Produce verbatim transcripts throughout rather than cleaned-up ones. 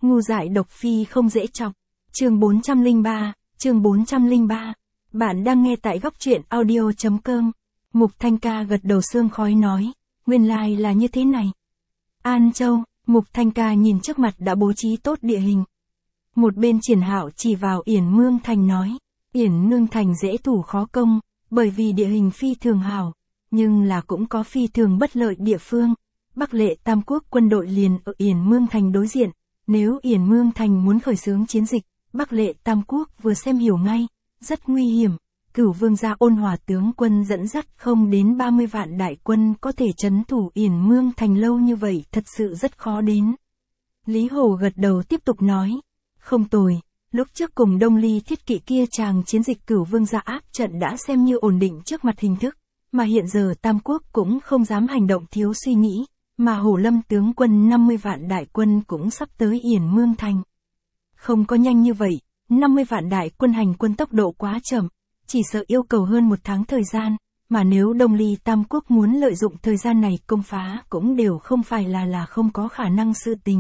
Ngu dại độc phi không dễ chọc. Chương bốn trăm lẻ ba, chương bốn trăm lẻ ba. Bạn đang nghe tại góc truyện audio chấm com. Mục Thanh Ca gật đầu sương khói nói, nguyên lai là như thế này. An Châu, Mục Thanh Ca nhìn trước mặt đã bố trí tốt địa hình. Một bên Triển Hạo chỉ vào Yển Mương Thành nói, Yển Mương Thành dễ thủ khó công, bởi vì địa hình phi thường hảo, nhưng là cũng có phi thường bất lợi địa phương. Bắc Lệ Tam Quốc quân đội liền ở Yển Mương Thành đối diện, nếu Yển Mương Thành muốn khởi xướng chiến dịch, Bắc Lệ Tam Quốc vừa xem hiểu ngay, rất nguy hiểm. Cửu Vương gia Ôn Hòa tướng quân dẫn dắt không đến ba mươi vạn đại quân có thể trấn thủ Yển Mương Thành lâu như vậy thật sự rất khó đến. Lý Hổ gật đầu tiếp tục nói, không tồi, lúc trước cùng Đông Ly Thiết Kỵ kia chàng chiến dịch Cửu Vương gia áp trận đã xem như ổn định trước mặt hình thức, mà hiện giờ Tam Quốc cũng không dám hành động thiếu suy nghĩ, mà Hổ Lâm tướng quân năm mươi vạn đại quân cũng sắp tới Yển Mương Thành. Không có nhanh như vậy, năm mươi vạn đại quân hành quân tốc độ quá chậm, chỉ sợ yêu cầu hơn một tháng thời gian, mà nếu Đông Ly Tam Quốc muốn lợi dụng thời gian này công phá cũng đều không phải là là không có khả năng sự tình.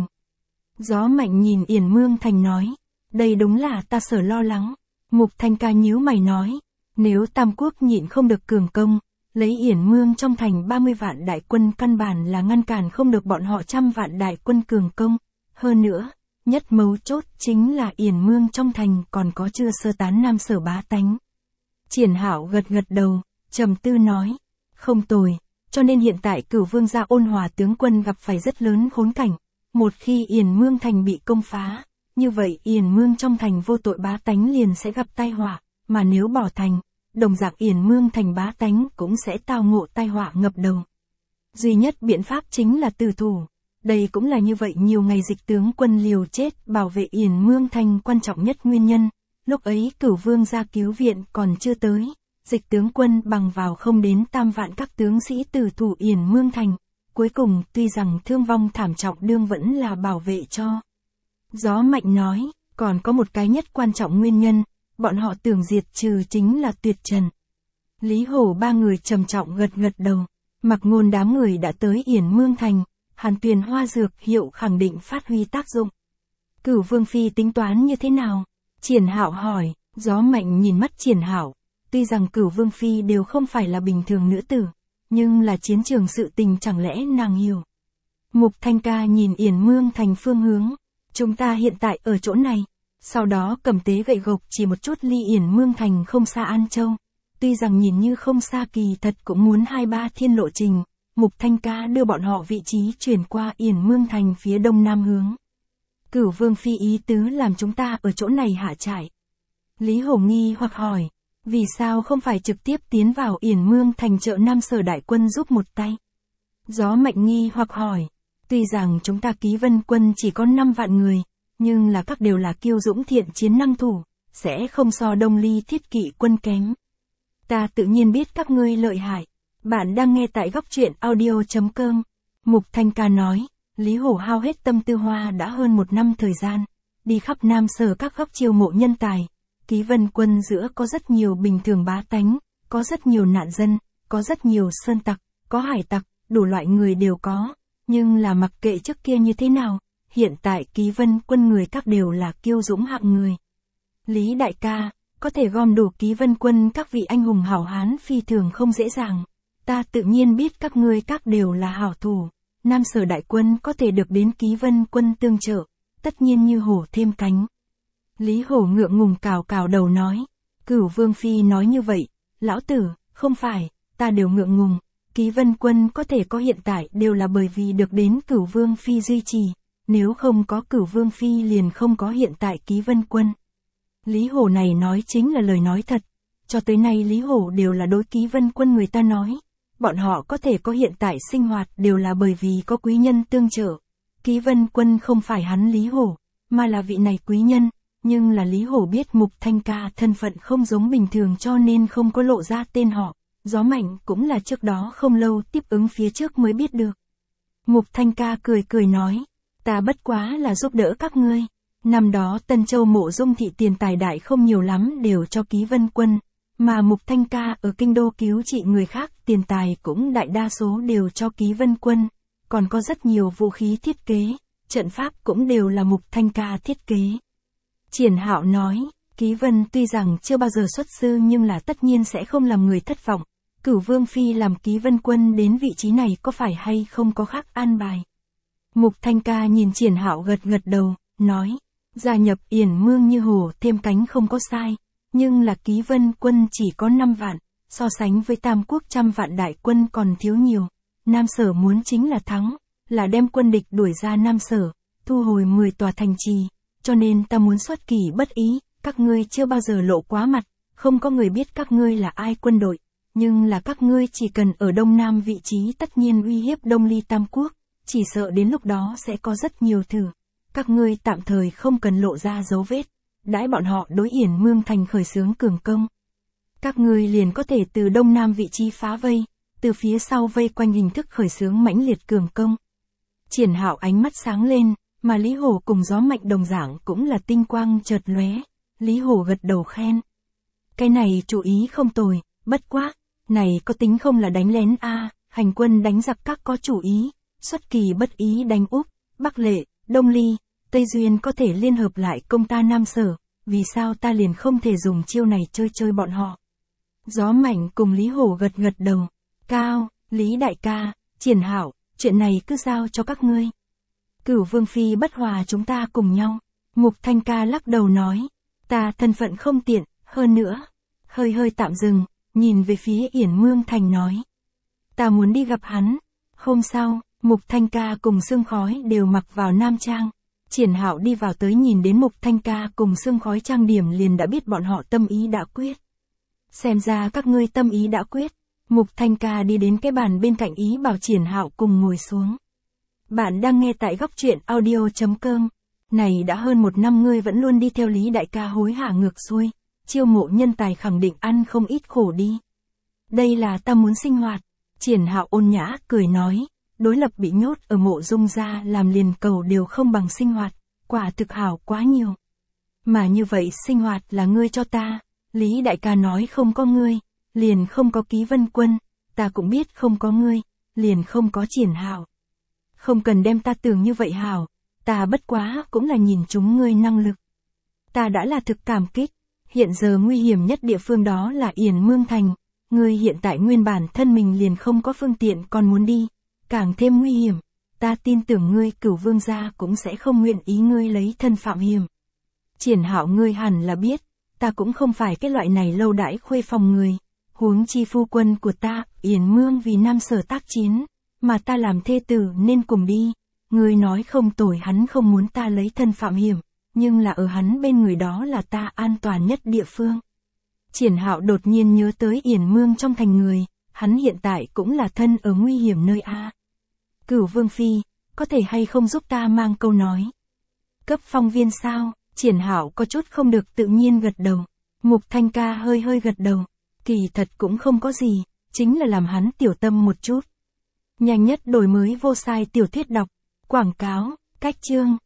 Gió Mạnh nhìn Yển Mương Thành nói, đây đúng là ta sở lo lắng. Mục Thanh Ca nhíu mày nói, nếu Tam Quốc nhịn không được cường công, lấy Yển Mương trong thành ba mươi vạn đại quân căn bản là ngăn cản không được bọn họ trăm vạn đại quân cường công. Hơn nữa, nhất mấu chốt chính là Yển Mương trong thành còn có chưa sơ tán Nam Sở bá tánh. Triển Hạo gật gật đầu, trầm tư nói, không tồi, cho nên hiện tại Cửu Vương gia Ôn Hòa tướng quân gặp phải rất lớn khốn cảnh. Một khi Yển Mương thành bị công phá, như vậy Yển Mương trong thành vô tội bá tánh liền sẽ gặp tai họa, mà nếu bỏ thành, đồng dạng Yển Mương thành bá tánh cũng sẽ tao ngộ tai họa ngập đầu. Duy nhất biện pháp chính là từ thủ. Đây cũng là như vậy nhiều ngày Dịch tướng quân liều chết bảo vệ Yển Mương thành quan trọng nhất nguyên nhân. Lúc ấy Cửu Vương gia cứu viện còn chưa tới, Dịch tướng quân bằng vào không đến tam vạn các tướng sĩ từ thủ Yển Mương thành. Cuối cùng tuy rằng thương vong thảm trọng đương vẫn là bảo vệ cho. Gió Mạnh nói, còn có một cái nhất quan trọng nguyên nhân, bọn họ tưởng diệt trừ chính là Tuyệt Trần. Lý Hổ ba người trầm trọng gật gật đầu, Mặc Ngôn đám người đã tới Yển Mương thành, Hàn Tuyền Hoa dược hiệu khẳng định phát huy tác dụng. Cửu Vương phi tính toán như thế nào? Triển Hạo hỏi. Gió Mạnh nhìn mắt Triển Hạo, tuy rằng Cửu Vương phi đều không phải là bình thường nữ tử, nhưng là chiến trường sự tình chẳng lẽ nàng hiểu. Mục Thanh Ca nhìn Yển Mương thành phương hướng, chúng ta hiện tại ở chỗ này, sau đó cầm tế gậy gộc chỉ một chút ly Yển Mương thành không xa An Châu, tuy rằng nhìn như không xa kỳ thật cũng muốn hai ba thiên lộ trình. Mục Thanh Ca đưa bọn họ vị trí chuyển qua Yển Mương thành phía đông nam hướng. Cửu Vương phi ý tứ làm chúng ta ở chỗ này hạ trại. Lý Hổ nghi hoặc hỏi, vì sao không phải trực tiếp tiến vào Yển Mương thành trợ Nam Sở đại quân giúp một tay? Gió Mạnh nghi hoặc hỏi, tuy rằng chúng ta Ký Vân quân chỉ có năm vạn người, nhưng là các đều là kiêu dũng thiện chiến năng thủ, sẽ không so Đông Ly Thiết Kỵ quân kém. Ta tự nhiên biết các ngươi lợi hại. Bạn đang nghe tại góc truyện audio chấm com. Mục Thanh Ca nói, Lý Hổ hao hết tâm tư hoa đã hơn một năm thời gian, đi khắp Nam Sở các góc chiêu mộ nhân tài. Ký Vân quân giữa có rất nhiều bình thường bá tánh, có rất nhiều nạn dân, có rất nhiều sơn tặc, có hải tặc, đủ loại người đều có. Nhưng là mặc kệ trước kia như thế nào, hiện tại Ký Vân quân người các đều là kiêu dũng hạng người. Lý đại ca, có thể gom đủ Ký Vân quân các vị anh hùng hảo hán phi thường không dễ dàng. Ta tự nhiên biết các ngươi các đều là hảo thủ. Nam Sở đại quân có thể được đến Ký Vân quân tương trợ, tất nhiên như hổ thêm cánh. Lý Hổ ngượng ngùng cào cào đầu nói, Cửu Vương phi nói như vậy, lão tử, không phải, ta đều ngượng ngùng, Ký Vân quân có thể có hiện tại đều là bởi vì được đến Cửu Vương phi duy trì, nếu không có Cửu Vương phi liền không có hiện tại Ký Vân quân. Lý Hổ này nói chính là lời nói thật, cho tới nay Lý Hổ đều là đối Ký Vân quân người ta nói, bọn họ có thể có hiện tại sinh hoạt đều là bởi vì có quý nhân tương trợ. Ký Vân quân không phải hắn Lý Hổ, mà là vị này quý nhân. Nhưng là Lý Hổ biết Mục Thanh Ca thân phận không giống bình thường cho nên không có lộ ra tên họ. Gió Mạnh cũng là trước đó không lâu tiếp ứng phía trước mới biết được. Mục Thanh Ca cười cười nói, ta bất quá là giúp đỡ các ngươi. Năm đó Tân Châu Mộ Dung thị tiền tài đại không nhiều lắm đều cho Ký Vân quân, mà Mục Thanh Ca ở kinh đô cứu trị người khác tiền tài cũng đại đa số đều cho Ký Vân quân, còn có rất nhiều vũ khí thiết kế, trận pháp cũng đều là Mục Thanh Ca thiết kế. Triển Hạo nói, Ký Vân tuy rằng chưa bao giờ xuất sư nhưng là tất nhiên sẽ không làm người thất vọng. Cửu Vương Phi làm Ký Vân Quân đến vị trí này có phải hay không có khác an bài. Mục Thanh Ca nhìn Triển Hạo gật gật đầu, nói, gia nhập Yển Mương như hổ thêm cánh không có sai, nhưng là Ký Vân Quân chỉ có năm vạn, so sánh với Tam Quốc trăm vạn đại quân còn thiếu nhiều. Nam Sở muốn chính là thắng, là đem quân địch đuổi ra Nam Sở, thu hồi mười tòa thành trì, cho nên ta muốn xuất kỳ bất ý, các ngươi chưa bao giờ lộ quá mặt, không có người biết các ngươi là ai quân đội, nhưng là các ngươi chỉ cần ở Đông Nam vị trí tất nhiên uy hiếp Đông Ly Tam Quốc, chỉ sợ đến lúc đó sẽ có rất nhiều thử. Các ngươi tạm thời không cần lộ ra dấu vết, đãi bọn họ đối Yển Mương thành khởi xướng cường công. Các ngươi liền có thể từ Đông Nam vị trí phá vây, từ phía sau vây quanh hình thức khởi xướng mãnh liệt cường công. Triển Hạo ánh mắt sáng lên, mà Lý Hổ cùng Gió Mạnh đồng dạng cũng là tinh quang chợt lóe. Lý Hổ gật đầu khen. Cái này chủ ý không tồi, bất quá, này có tính không là đánh lén a, à, hành quân đánh giặc các có chủ ý, xuất kỳ bất ý đánh Úc, Bắc Lệ, Đông Ly, Tây Duyên có thể liên hợp lại công ta Nam Sở, vì sao ta liền không thể dùng chiêu này chơi chơi bọn họ. Gió Mạnh cùng Lý Hổ gật gật đầu. Cao, Lý đại ca, Triển Hạo, chuyện này cứ giao cho các ngươi. Cửu Vương Phi bất hòa chúng ta cùng nhau. Mục Thanh Ca lắc đầu nói, ta thân phận không tiện, hơn nữa. Hơi hơi tạm dừng, nhìn về phía Yển Mương Thành nói. Ta muốn đi gặp hắn. Hôm sau, Mục Thanh Ca cùng Sương Khói đều mặc vào nam trang. Triển Hạo đi vào tới nhìn đến Mục Thanh Ca cùng Sương Khói trang điểm liền đã biết bọn họ tâm ý đã quyết. Xem ra các ngươi tâm ý đã quyết. Mục Thanh Ca đi đến cái bàn bên cạnh ý bảo Triển Hạo cùng ngồi xuống. Bạn đang nghe tại góc truyện audio chấm com. Này đã hơn một năm ngươi vẫn luôn đi theo Lý đại ca hối hả ngược xuôi, chiêu mộ nhân tài khẳng định ăn không ít khổ đi. Đây là ta muốn sinh hoạt. Triển Hạo ôn nhã cười nói, đối lập bị nhốt ở Mộ Dung gia làm liền cầu đều không bằng sinh hoạt, quả thực hảo quá nhiều. Mà như vậy sinh hoạt là ngươi cho ta, Lý đại ca nói không có ngươi, liền không có Ký Vân Quân, ta cũng biết không có ngươi, liền không có Triển Hạo. Không cần đem ta tưởng như vậy hảo, ta bất quá cũng là nhìn chúng ngươi năng lực. Ta đã là thực cảm kích, hiện giờ nguy hiểm nhất địa phương đó là Yển Mương Thành, ngươi hiện tại nguyên bản thân mình liền không có phương tiện còn muốn đi, càng thêm nguy hiểm, ta tin tưởng ngươi Cửu Vương gia cũng sẽ không nguyện ý ngươi lấy thân phạm hiểm. Triển Hạo ngươi hẳn là biết, ta cũng không phải cái loại này lâu đãi khuê phòng người, huống chi phu quân của ta, Yển Mương vì Nam Sở tác chiến, mà ta làm thê tử nên cùng đi. Ngươi nói không tồi hắn không muốn ta lấy thân phạm hiểm, nhưng là ở hắn bên người đó là ta an toàn nhất địa phương. Triển Hạo đột nhiên nhớ tới Yển Mương trong thành người, hắn hiện tại cũng là thân ở nguy hiểm nơi A. Cửu Vương Phi, có thể hay không giúp ta mang câu nói. Cấp phong viên sao? Triển Hạo có chút không được tự nhiên gật đầu. Mục Thanh Ca hơi hơi gật đầu. Kỳ thật cũng không có gì, chính là làm hắn tiểu tâm một chút. Nhanh nhất đổi mới vô sai tiểu thuyết đọc, quảng cáo, cách chương.